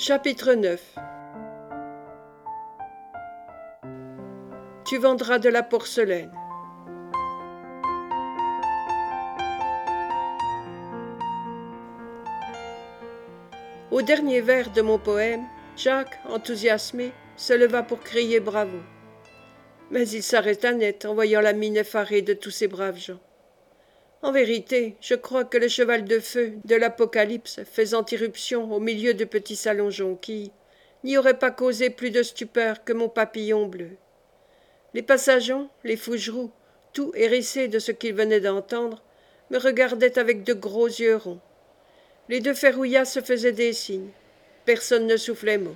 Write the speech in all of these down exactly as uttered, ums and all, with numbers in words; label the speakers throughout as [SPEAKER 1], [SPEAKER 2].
[SPEAKER 1] Chapitre neuf. Tu vendras de la porcelaine. Au dernier vers de mon poème, Jacques, enthousiasmé, se leva pour crier bravo. Mais il s'arrêta net en voyant la mine effarée de tous ces braves gens. En vérité, je crois que le cheval de feu de l'Apocalypse, faisant irruption au milieu du petit salon jonquille, n'y aurait pas causé plus de stupeur que mon papillon bleu. Les passageons, les fougerous, tout hérissés de ce qu'ils venaient d'entendre, me regardaient avec de gros yeux ronds. Les deux ferrouillas se faisaient des signes. Personne ne soufflait mot.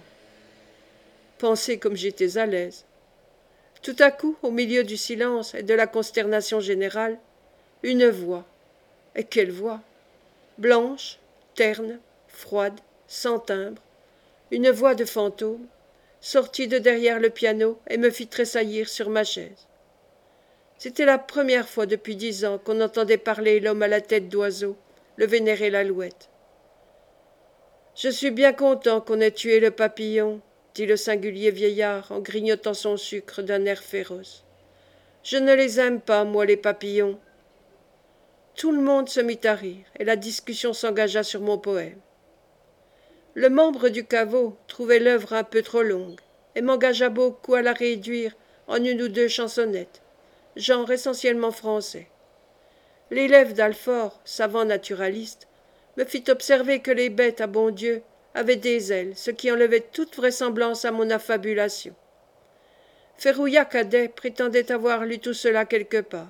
[SPEAKER 1] Pensez comme j'étais à l'aise. Tout à coup, au milieu du silence et de la consternation générale, une voix. Et quelle voix! Blanche, terne, froide, sans timbre, une voix de fantôme, sortit de derrière le piano et me fit tressaillir sur ma chaise. C'était la première fois depuis dix ans qu'on entendait parler l'homme à la tête d'oiseau, le vénéré l'alouette. « Je suis bien content qu'on ait tué le papillon, » dit le singulier vieillard en grignotant son sucre d'un air féroce. « Je ne les aime pas, moi, les papillons. » Tout le monde se mit à rire, et la discussion s'engagea sur mon poème. Le membre du caveau trouvait l'œuvre un peu trop longue, et m'engagea beaucoup à la réduire en une ou deux chansonnettes, genre essentiellement français. L'élève d'Alfort, savant naturaliste, me fit observer que les bêtes à bon Dieu avaient des ailes, ce qui enlevait toute vraisemblance à mon affabulation. Ferrouillat cadet prétendait avoir lu tout cela quelque part.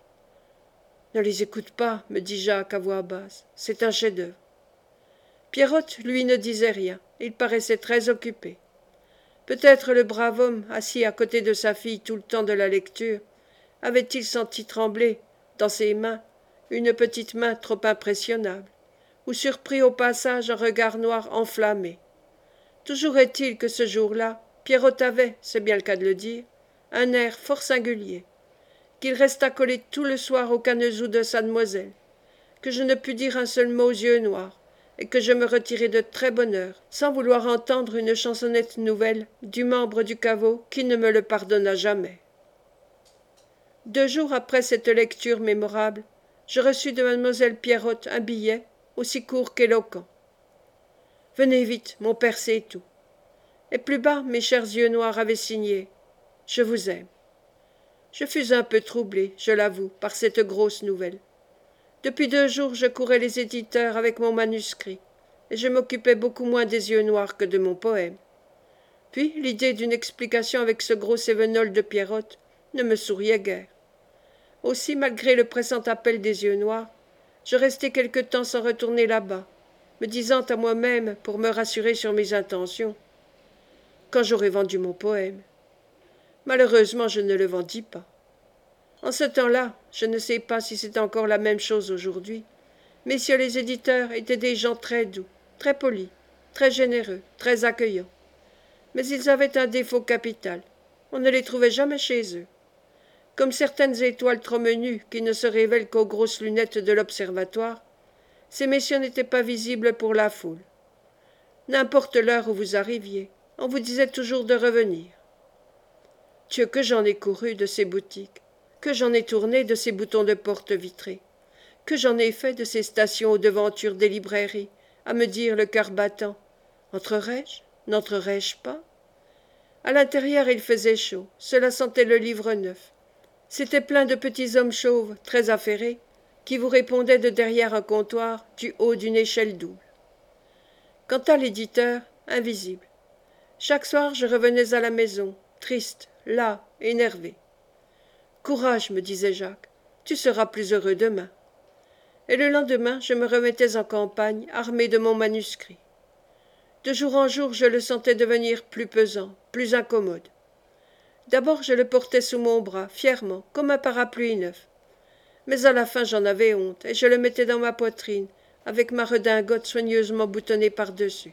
[SPEAKER 1] « Ne les écoute pas, me dit Jacques à voix basse, c'est un chef-d'œuvre. » Pierrotte, lui, ne disait rien, il paraissait très occupé. Peut-être le brave homme, assis à côté de sa fille tout le temps de la lecture, avait-il senti trembler, dans ses mains, une petite main trop impressionnable, ou surpris au passage un regard noir enflammé. Toujours est-il que ce jour-là, Pierrotte avait, c'est bien le cas de le dire, un air fort singulier, qu'il resta collé tout le soir au canezou de sa demoiselle, que je ne pus dire un seul mot aux yeux noirs, et que je me retirai de très bonne heure, sans vouloir entendre une chansonnette nouvelle du membre du caveau qui ne me le pardonna jamais. Deux jours après cette lecture mémorable, je reçus de mademoiselle Pierrotte un billet, aussi court qu'éloquent. « Venez vite, mon père sait tout. » Et plus bas, mes chers yeux noirs avaient signé « Je vous aime. » Je fus un peu troublé, je l'avoue, par cette grosse nouvelle. Depuis deux jours, je courais les éditeurs avec mon manuscrit, et je m'occupais beaucoup moins des yeux noirs que de mon poème. Puis l'idée d'une explication avec ce gros cévenol de Pierrotte ne me souriait guère. Aussi, malgré le pressant appel des yeux noirs, je restai quelque temps sans retourner là-bas, me disant à moi-même, pour me rassurer sur mes intentions, « Quand j'aurai vendu mon poème ?» Malheureusement, je ne le vendis pas. En ce temps-là, je ne sais pas si c'est encore la même chose aujourd'hui, messieurs les éditeurs étaient des gens très doux, très polis, très généreux, très accueillants. Mais ils avaient un défaut capital, on ne les trouvait jamais chez eux. Comme certaines étoiles trop menues qui ne se révèlent qu'aux grosses lunettes de l'observatoire, ces messieurs n'étaient pas visibles pour la foule. N'importe l'heure où vous arriviez, on vous disait toujours de revenir. Dieu, que j'en ai couru de ces boutiques, que j'en ai tourné de ces boutons de porte vitrée, que j'en ai fait de ces stations aux devantures des librairies, à me dire le cœur battant, entrerai-je, n'entrerai-je pas? À l'intérieur il faisait chaud, cela sentait le livre neuf. C'était plein de petits hommes chauves, très affairés, qui vous répondaient de derrière un comptoir, du haut d'une échelle double. Quant à l'éditeur, invisible. Chaque soir je revenais à la maison, triste, las, énervé. « Courage, me disait Jacques, tu seras plus heureux demain. » Et le lendemain, je me remettais en campagne, armé de mon manuscrit. De jour en jour, je le sentais devenir plus pesant, plus incommode. D'abord, je le portais sous mon bras, fièrement, comme un parapluie neuf. Mais à la fin, j'en avais honte, et je le mettais dans ma poitrine, avec ma redingote soigneusement boutonnée par-dessus.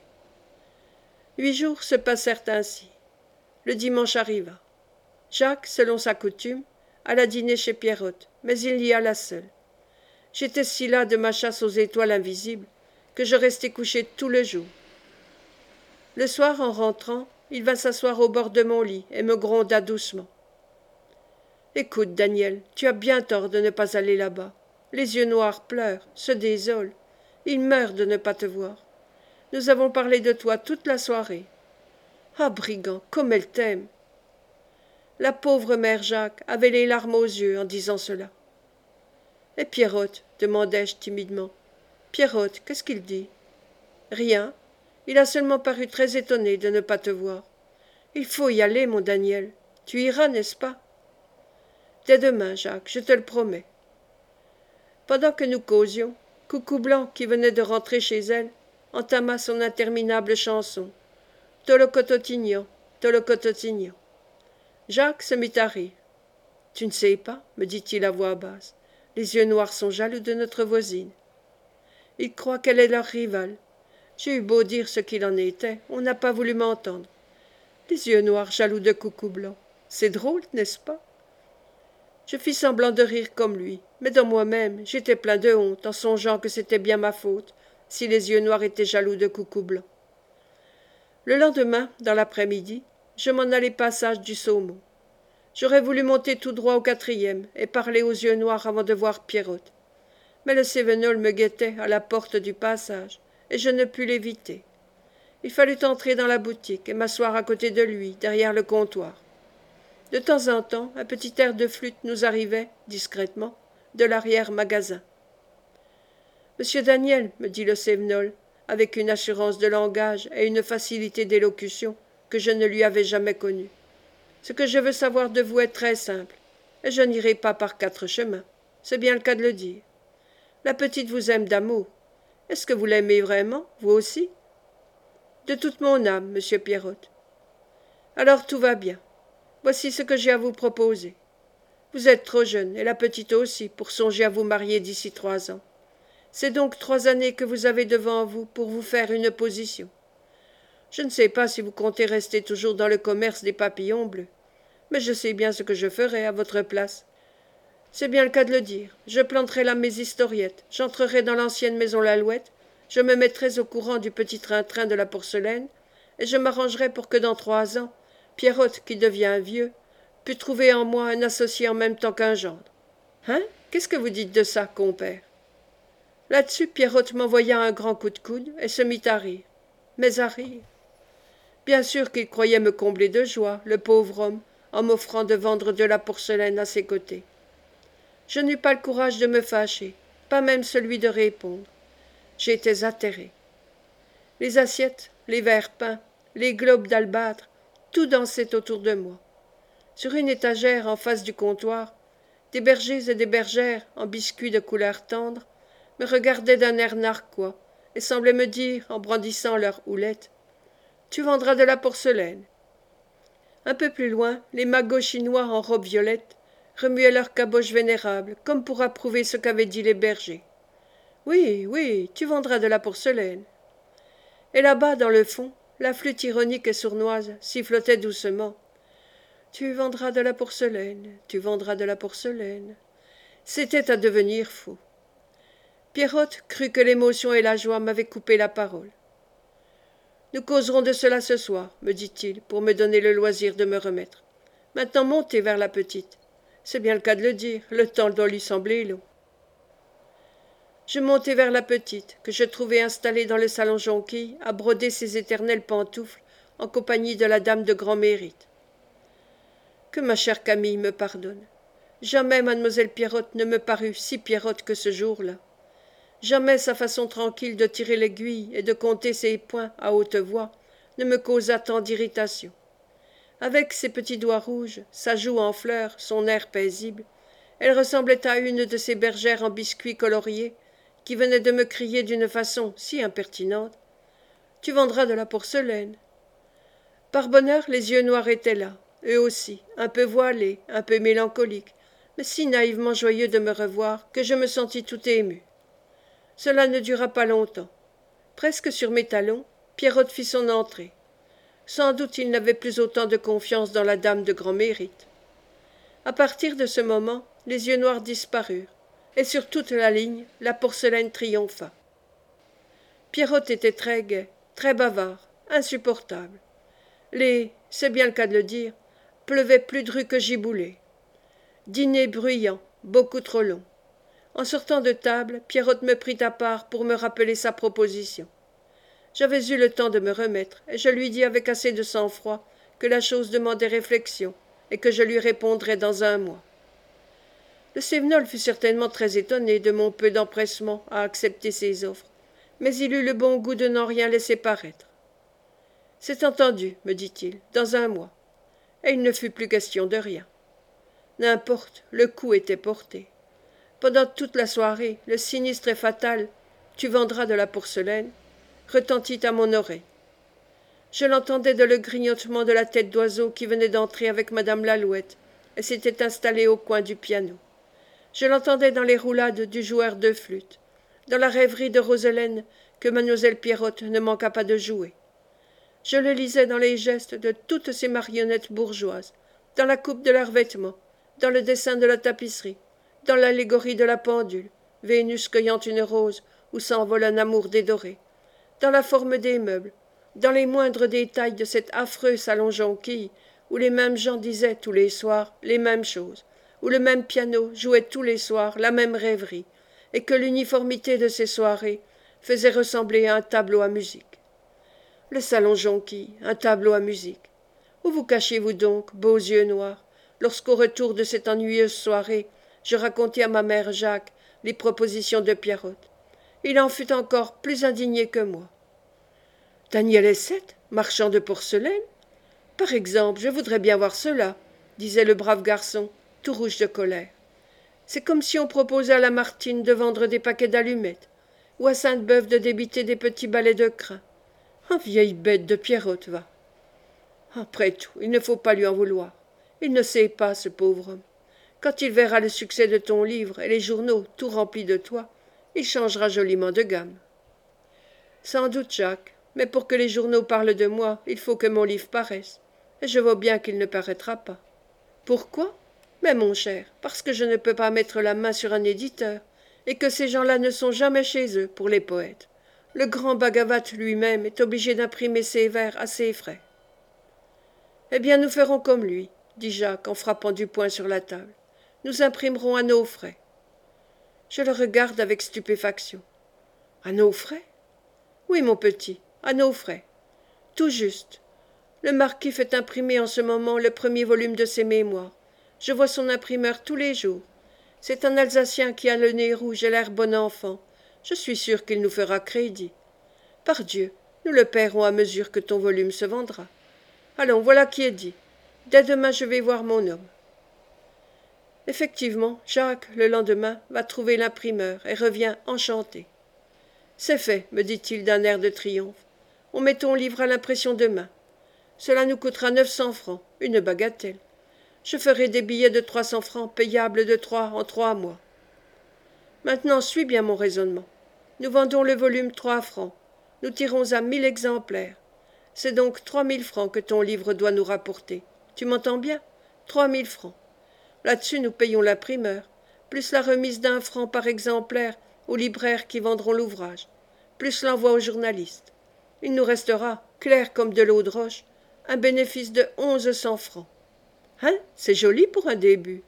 [SPEAKER 1] Huit jours se passèrent ainsi. Le dimanche arriva. Jacques, selon sa coutume, alla dîner chez Pierrotte, mais il y alla seul. J'étais si las de ma chasse aux étoiles invisibles que je restai couché tout le jour. Le soir, en rentrant, il vint s'asseoir au bord de mon lit et me gronda doucement. Écoute, Daniel, tu as bien tort de ne pas aller là-bas. Les yeux noirs pleurent, se désolent. Ils meurent de ne pas te voir. Nous avons parlé de toi toute la soirée. Ah, brigand, comme elle t'aime! La pauvre mère Jacques avait les larmes aux yeux en disant cela. Et Pierrotte, demandai-je timidement. Pierrotte, qu'est-ce qu'il dit? Rien. Il a seulement paru très étonné de ne pas te voir. Il faut y aller, mon Daniel. Tu iras, n'est-ce pas? Dès demain, Jacques, je te le promets. Pendant que nous causions, Coucou Blanc, qui venait de rentrer chez elle, entama son interminable chanson. Tolocototignan, Tolocototignan. Jacques se mit à rire. Tu ne sais pas, me dit-il à voix basse. Les yeux noirs sont jaloux de notre voisine. Ils croient qu'elle est leur rivale. J'ai eu beau dire ce qu'il en était, on n'a pas voulu m'entendre. Les yeux noirs jaloux de Coucou Blanc. C'est drôle, n'est-ce pas? Je fis semblant de rire comme lui, mais dans moi-même, j'étais plein de honte en songeant que c'était bien ma faute si les yeux noirs étaient jaloux de Coucou Blanc. Le lendemain, dans l'après-midi, je m'en allai passage du Saumon. J'aurais voulu monter tout droit au quatrième et parler aux yeux noirs avant de voir Pierrotte. Mais le Cévenol me guettait à la porte du passage, et je ne pus l'éviter. Il fallut entrer dans la boutique et m'asseoir à côté de lui, derrière le comptoir. De temps en temps, un petit air de flûte nous arrivait, discrètement, de l'arrière-magasin. « Monsieur Daniel, me dit le Cévenol, avec une assurance de langage et une facilité d'élocution que je ne lui avais jamais connue. Ce que je veux savoir de vous est très simple, et je n'irai pas par quatre chemins, c'est bien le cas de le dire. La petite vous aime d'amour. Est-ce que vous l'aimez vraiment, vous aussi? De toute mon âme, monsieur Pierrotte. Alors tout va bien. Voici ce que j'ai à vous proposer. Vous êtes trop jeune, et la petite aussi, pour songer à vous marier d'ici trois ans. C'est donc trois années que vous avez devant vous pour vous faire une position. Je ne sais pas si vous comptez rester toujours dans le commerce des papillons bleus, mais je sais bien ce que je ferai à votre place. C'est bien le cas de le dire. Je planterai là mes historiettes, j'entrerai dans l'ancienne maison Lalouette, je me mettrai au courant du petit train-train de la porcelaine, et je m'arrangerai pour que dans trois ans, Pierrotte, qui devient vieux, pût trouver en moi un associé en même temps qu'un gendre. Hein? Qu'est-ce que vous dites de ça, compère? Là-dessus, Pierrotte m'envoya un grand coup de coude et se mit à rire. Mais à rire. Bien sûr qu'il croyait me combler de joie, le pauvre homme, en m'offrant de vendre de la porcelaine à ses côtés. Je n'eus pas le courage de me fâcher, pas même celui de répondre. J'étais atterré. Les assiettes, les verres peints, les globes d'albâtre, tout dansait autour de moi. Sur une étagère en face du comptoir, des bergers et des bergères, en biscuits de couleur tendre, me regardaient d'un air narquois et semblaient me dire, en brandissant leurs houlettes, « Tu vendras de la porcelaine. » Un peu plus loin, les magots chinois en robe violette remuaient leurs caboches vénérables, comme pour approuver ce qu'avaient dit les bergers. « Oui, oui, tu vendras de la porcelaine. » Et là-bas, dans le fond, la flûte ironique et sournoise sifflotait doucement. « Tu vendras de la porcelaine, tu vendras de la porcelaine. » C'était à devenir fou. Pierrotte crut que l'émotion et la joie m'avaient coupé la parole. « Nous causerons de cela ce soir, me dit-il, pour me donner le loisir de me remettre. Maintenant montez vers la petite. C'est bien le cas de le dire, le temps doit lui sembler long. » Je montai vers la petite, que je trouvai installée dans le salon jonquille, à broder ses éternelles pantoufles, en compagnie de la dame de grand mérite. Que ma chère Camille me pardonne. Jamais mademoiselle Pierrotte ne me parut si Pierrotte que ce jour-là. Jamais sa façon tranquille de tirer l'aiguille et de compter ses points à haute voix ne me causa tant d'irritation. Avec ses petits doigts rouges, sa joue en fleurs, son air paisible, elle ressemblait à une de ces bergères en biscuits coloriés qui venaient de me crier d'une façon si impertinente « Tu vendras de la porcelaine. » Par bonheur, les yeux noirs étaient là, eux aussi, un peu voilés, un peu mélancoliques, mais si naïvement joyeux de me revoir que je me sentis tout ému. Cela ne dura pas longtemps. Presque sur mes talons, Pierrotte fit son entrée. Sans doute il n'avait plus autant de confiance dans la dame de grand mérite. À partir de ce moment, les yeux noirs disparurent, et sur toute la ligne, la porcelaine triompha. Pierrotte était très gai, très bavard, insupportable. Les, c'est bien le cas de le dire, pleuvaient plus dru que giboulé. Dîner bruyant, beaucoup trop long. En sortant de table, Pierrotte me prit à part pour me rappeler sa proposition. J'avais eu le temps de me remettre, et je lui dis avec assez de sang-froid que la chose demandait réflexion, et que je lui répondrais dans un mois. Le Cévenol fut certainement très étonné de mon peu d'empressement à accepter ses offres, mais il eut le bon goût de n'en rien laisser paraître. C'est entendu, me dit-il, dans un mois. Et il ne fut plus question de rien. N'importe, le coup était porté. Pendant toute la soirée, le sinistre et fatal « Tu vendras de la porcelaine » retentit à mon oreille. Je l'entendais dans le grignotement de la tête d'oiseau qui venait d'entrer avec madame Lalouette et s'était installée au coin du piano. Je l'entendais dans les roulades du joueur de flûte, dans la rêverie de Roselène que mademoiselle Pierrotte ne manqua pas de jouer. Je le lisais dans les gestes de toutes ces marionnettes bourgeoises, dans la coupe de leurs vêtements, dans le dessin de la tapisserie, dans l'allégorie de la pendule, Vénus cueillant une rose où s'envole un amour dédoré, dans la forme des meubles, dans les moindres détails de cet affreux salon jonquille où les mêmes gens disaient tous les soirs les mêmes choses, où le même piano jouait tous les soirs la même rêverie, et que l'uniformité de ces soirées faisait ressembler à un tableau à musique. Le salon jonquille, un tableau à musique. Où vous cachez-vous donc, beaux yeux noirs, lorsqu'au retour de cette ennuyeuse soirée, je racontai à ma mère Jacques les propositions de Pierrotte. Il en fut encore plus indigné que moi. Daniel Essette, marchand de porcelaine? Par exemple, je voudrais bien voir cela, disait le brave garçon, tout rouge de colère. C'est comme si on proposait à Lamartine de vendre des paquets d'allumettes, ou à Sainte-Beuve de débiter des petits balais de crin. Ah, vieille bête de Pierrotte, va. Après tout, il ne faut pas lui en vouloir. Il ne sait pas, ce pauvre homme. Quand il verra le succès de ton livre et les journaux tout remplis de toi, il changera joliment de gamme. Sans doute, Jacques, mais pour que les journaux parlent de moi, il faut que mon livre paraisse, et je vois bien qu'il ne paraîtra pas. Pourquoi? Mais mon cher, parce que je ne peux pas mettre la main sur un éditeur, et que ces gens-là ne sont jamais chez eux pour les poètes. Le grand Bhagavat lui-même est obligé d'imprimer ses vers à ses frais. Eh bien, nous ferons comme lui, dit Jacques en frappant du poing sur la table. Nous imprimerons à nos frais. Je le regarde avec stupéfaction. À nos frais? Oui, mon petit, à nos frais. Tout juste. Le marquis fait imprimer en ce moment le premier volume de ses mémoires. Je vois son imprimeur tous les jours. C'est un Alsacien qui a le nez rouge et l'air bon enfant. Je suis sûr qu'il nous fera crédit. Pardieu, nous le paierons à mesure que ton volume se vendra. Allons, voilà qui est dit. Dès demain, je vais voir mon homme. Effectivement, Jacques, le lendemain, va trouver l'imprimeur et revient enchanté. C'est fait, me dit-il d'un air de triomphe. On met ton livre à l'impression demain. Cela nous coûtera neuf cents francs, une bagatelle. Je ferai des billets de trois cents francs payables de trois en trois mois. Maintenant, suis bien mon raisonnement. Nous vendons le volume trois francs. Nous tirons à mille exemplaires. C'est donc trois mille francs que ton livre doit nous rapporter. Tu m'entends bien? Trois mille francs. Là-dessus, nous payons l'imprimeur, plus la remise d'un franc par exemplaire aux libraires qui vendront l'ouvrage, plus l'envoi aux journalistes. Il nous restera, clair comme de l'eau de roche, un bénéfice de onze cents francs. Hein? C'est joli pour un début.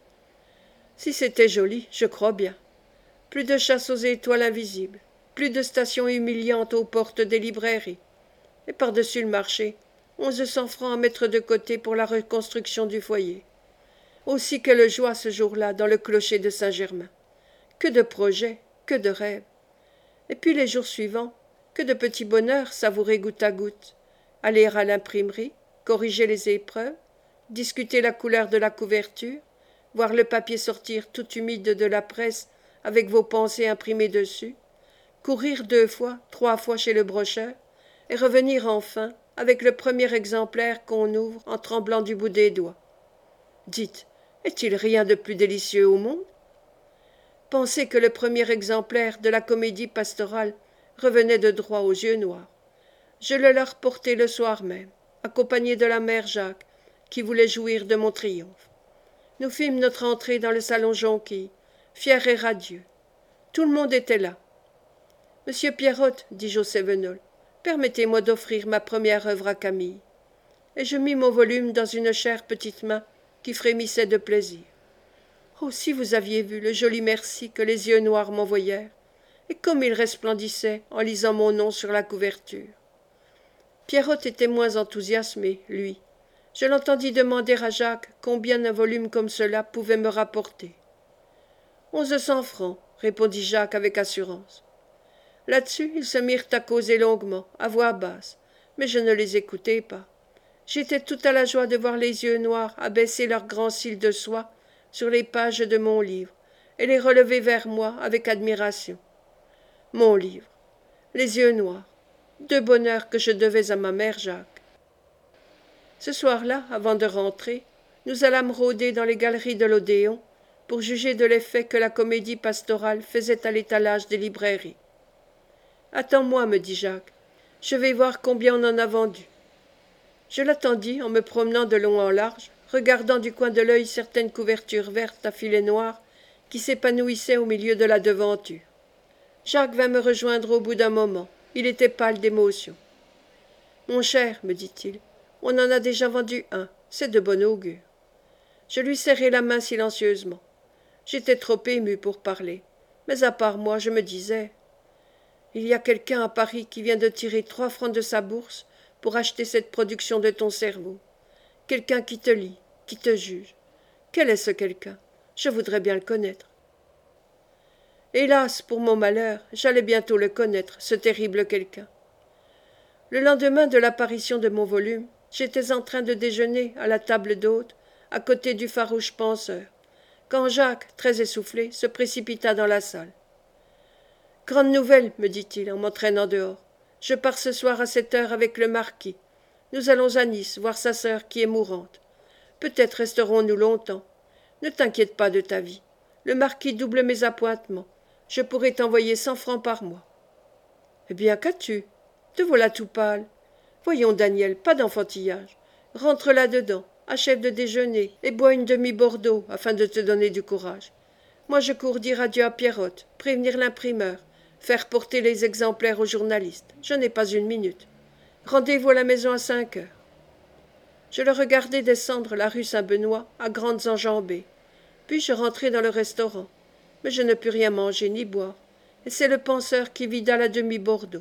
[SPEAKER 1] Si c'était joli, je crois bien. Plus de chasse aux étoiles invisibles, plus de stations humiliantes aux portes des librairies. Et par-dessus le marché, onze cents francs à mettre de côté pour la reconstruction du foyer. Aussi quelle joie ce jour-là dans le clocher de Saint-Germain. Que de projets, que de rêves. Et puis les jours suivants, que de petits bonheurs savourés goutte à goutte. Aller à l'imprimerie, corriger les épreuves, discuter la couleur de la couverture, voir le papier sortir tout humide de la presse avec vos pensées imprimées dessus, courir deux fois, trois fois chez le brocheur, et revenir enfin avec le premier exemplaire qu'on ouvre en tremblant du bout des doigts. Dites, est-il rien de plus délicieux au monde? Pensez que le premier exemplaire de la comédie pastorale revenait de droit aux yeux noirs. Je le leur portai le soir même, accompagné de la mère Jacques, qui voulait jouir de mon triomphe. Nous fîmes notre entrée dans le salon jonquille, fiers et radieux. Tout le monde était là. Monsieur Pierrotte, dit José Venol, permettez-moi d'offrir ma première œuvre à Camille. Et je mis mon volume dans une chère petite main qui frémissait de plaisir. Oh, si vous aviez vu le joli merci que les yeux noirs m'envoyèrent, et comme ils resplendissaient en lisant mon nom sur la couverture. Pierrot était moins enthousiasmé, lui. Je l'entendis demander à Jacques combien un volume comme cela pouvait me rapporter. Onze cents francs, répondit Jacques avec assurance. Là-dessus, ils se mirent à causer longuement, à voix basse, mais je ne les écoutai pas. J'étais tout à la joie de voir les yeux noirs abaisser leurs grands cils de soie sur les pages de mon livre et les relever vers moi avec admiration. Mon livre, les yeux noirs, deux bonheurs que je devais à ma mère Jacques. Ce soir-là, avant de rentrer, nous allâmes rôder dans les galeries de l'Odéon pour juger de l'effet que la comédie pastorale faisait à l'étalage des librairies. « Attends-moi, me dit Jacques, je vais voir combien on en a vendu. » Je l'attendis en me promenant de long en large, regardant du coin de l'œil certaines couvertures vertes à filets noirs qui s'épanouissaient au milieu de la devanture. Jacques vint me rejoindre au bout d'un moment. Il était pâle d'émotion. « Mon cher, me dit-il, on en a déjà vendu un, c'est de bon augure. » Je lui serrai la main silencieusement. J'étais trop ému pour parler, mais à part moi, je me disais « Il y a quelqu'un à Paris qui vient de tirer trois francs de sa bourse pour acheter cette production de ton cerveau. Quelqu'un qui te lit, qui te juge. Quel est ce quelqu'un? Je voudrais bien le connaître. » Hélas, pour mon malheur, j'allais bientôt le connaître, ce terrible quelqu'un. Le lendemain de l'apparition de mon volume, j'étais en train de déjeuner à la table d'hôte, à côté du farouche penseur, quand Jacques, très essoufflé, se précipita dans la salle. « Grande nouvelle, me dit-il en m'entraînant dehors. Je pars ce soir à cette heure avec le marquis. Nous allons à Nice voir sa sœur qui est mourante. Peut-être resterons-nous longtemps. Ne t'inquiète pas de ta vie. Le marquis double mes appointements. Je pourrai t'envoyer cent francs par mois. » Eh bien, qu'as-tu? Te voilà tout pâle. Voyons, Daniel, pas d'enfantillage. Rentre là-dedans, achève de déjeuner et bois une demi-Bordeaux afin de te donner du courage. Moi, je cours dire adieu à Pierrot, prévenir l'imprimeur, faire porter les exemplaires aux journalistes. Je n'ai pas une minute. Rendez-vous à la maison à cinq heures. Je le regardai descendre la rue Saint-Benoît à grandes enjambées. Puis je rentrai dans le restaurant. Mais je ne pus rien manger ni boire, et c'est le penseur qui vida la demi-Bordeaux.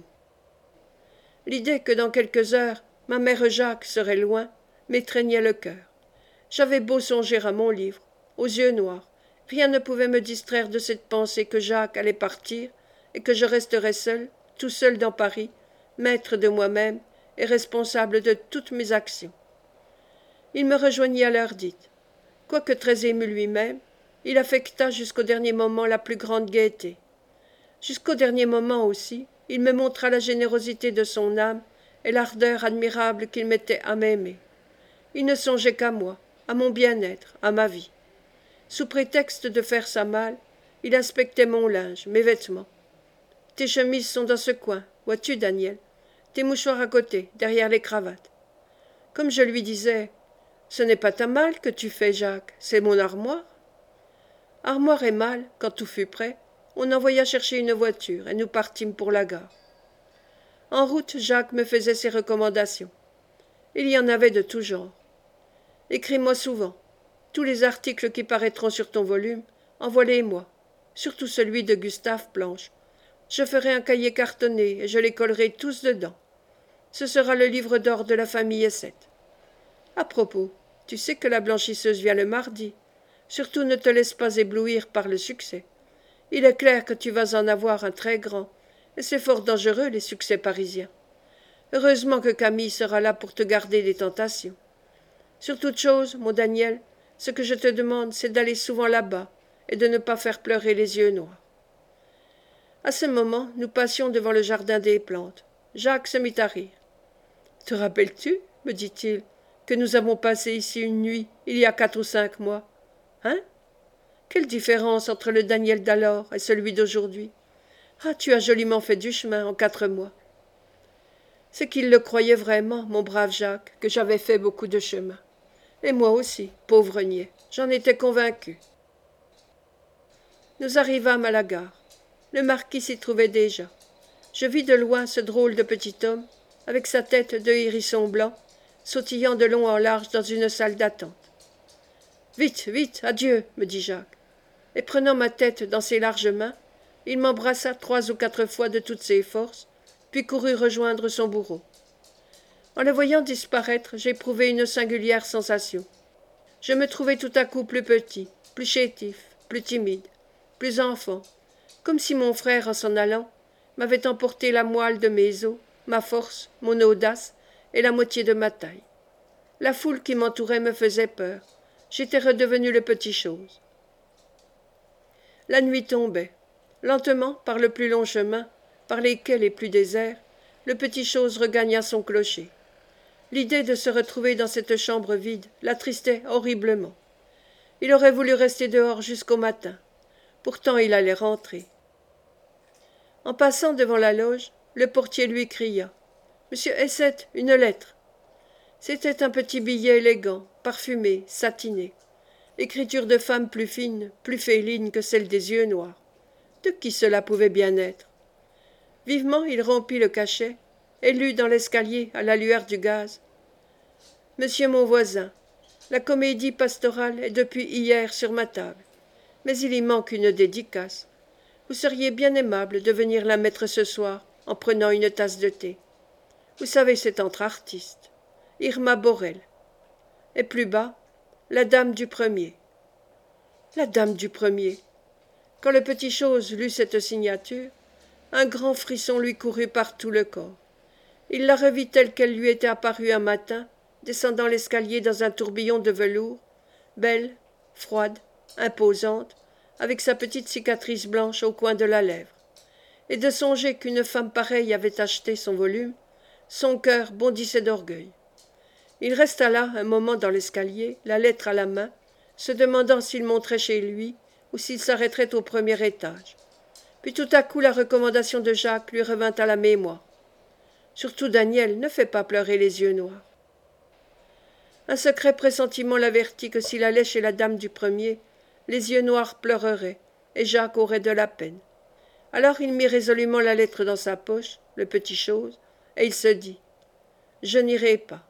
[SPEAKER 1] L'idée que dans quelques heures ma mère Jacques serait loin m'étreignait le cœur. J'avais beau songer à mon livre, aux yeux noirs, rien ne pouvait me distraire de cette pensée que Jacques allait partir et que je resterais seul, tout seul dans Paris, maître de moi-même et responsable de toutes mes actions. Il me rejoignit à l'heure dite. Quoique très ému lui-même, il affecta jusqu'au dernier moment la plus grande gaieté. Jusqu'au dernier moment aussi, il me montra la générosité de son âme et l'ardeur admirable qu'il mettait à m'aimer. Il ne songeait qu'à moi, à mon bien-être, à ma vie. Sous prétexte de faire sa malle, il inspectait mon linge, mes vêtements. « Tes chemises sont dans ce coin, vois-tu, Daniel? Tes mouchoirs à côté, derrière les cravates. » Comme je lui disais, « Ce n'est pas ta malle que tu fais, Jacques, c'est mon armoire. » Armoire et malle, quand tout fut prêt, on envoya chercher une voiture et nous partîmes pour la gare. En route, Jacques me faisait ses recommandations. Il y en avait de tout genre. « Écris-moi souvent. Tous les articles qui paraîtront sur ton volume, envoie-les-moi, surtout celui de Gustave Planche. Je ferai un cahier cartonné et je les collerai tous dedans. Ce sera le livre d'or de la famille Essette. À propos, tu sais que la blanchisseuse vient le mardi. Surtout ne te laisse pas éblouir par le succès. Il est clair que tu vas en avoir un très grand, et c'est fort dangereux les succès parisiens. Heureusement que Camille sera là pour te garder des tentations. Sur toute chose, mon Daniel, ce que je te demande, c'est d'aller souvent là-bas et de ne pas faire pleurer les yeux noirs. » À ce moment, nous passions devant le jardin des plantes. Jacques se mit à rire. « Te rappelles-tu, me dit-il, que nous avons passé ici une nuit, il y a quatre ou cinq mois? Hein? Quelle différence entre le Daniel d'alors et celui d'aujourd'hui? Ah, tu as joliment fait du chemin en quatre mois. » C'est qu'il le croyait vraiment, mon brave Jacques, que j'avais fait beaucoup de chemin. Et moi aussi, pauvre niais, j'en étais convaincu. Nous arrivâmes à la gare. Le marquis s'y trouvait déjà. Je vis de loin ce drôle de petit homme, avec sa tête de hérisson blanc, sautillant de long en large dans une salle d'attente. Vite, vite, adieu, me dit Jacques. Et prenant ma tête dans ses larges mains, il m'embrassa trois ou quatre fois de toutes ses forces, puis courut rejoindre son bourreau. En le voyant disparaître, j'éprouvai une singulière sensation. Je me trouvai tout à coup plus petit, plus chétif, plus timide, plus enfant, comme si mon frère, en s'en allant, m'avait emporté la moelle de mes os, ma force, mon audace et la moitié de ma taille. La foule qui m'entourait me faisait peur. J'étais redevenu le petit chose. La nuit tombait. Lentement, par le plus long chemin, par les quais les plus déserts, le petit chose regagna son clocher. L'idée de se retrouver dans cette chambre vide l'attristait horriblement. Il aurait voulu rester dehors jusqu'au matin. Pourtant il allait rentrer. En passant devant la loge, le portier lui cria « Monsieur Hessette, une lettre !» C'était un petit billet élégant, parfumé, satiné. Écriture de femme plus fine, plus féline que celle des yeux noirs. De qui cela pouvait bien être? Vivement il rompit le cachet et lut dans l'escalier, à la lueur du gaz. « Monsieur mon voisin, la comédie pastorale est depuis hier sur ma table, mais il y manque une dédicace. Vous seriez bien aimable de venir la mettre ce soir en prenant une tasse de thé. Vous savez, c'est entre artistes. Irma Borel. » Et plus bas, la dame du premier. La dame du premier. Quand le petit chose lut cette signature, un grand frisson lui courut par tout le corps. Il la revit telle qu'elle lui était apparue un matin, descendant l'escalier dans un tourbillon de velours, belle, froide, imposante, avec sa petite cicatrice blanche au coin de la lèvre. Et de songer qu'une femme pareille avait acheté son volume, son cœur bondissait d'orgueil. Il resta là un moment dans l'escalier, la lettre à la main, se demandant s'il monterait chez lui ou s'il s'arrêterait au premier étage. Puis tout à coup la recommandation de Jacques lui revint à la mémoire. Surtout Daniel, ne fais pas pleurer les yeux noirs. Un secret pressentiment l'avertit que s'il allait chez la dame du premier, les yeux noirs pleureraient, et Jacques aurait de la peine. Alors il mit résolument la lettre dans sa poche, le petit chose, et il se dit « Je n'irai pas.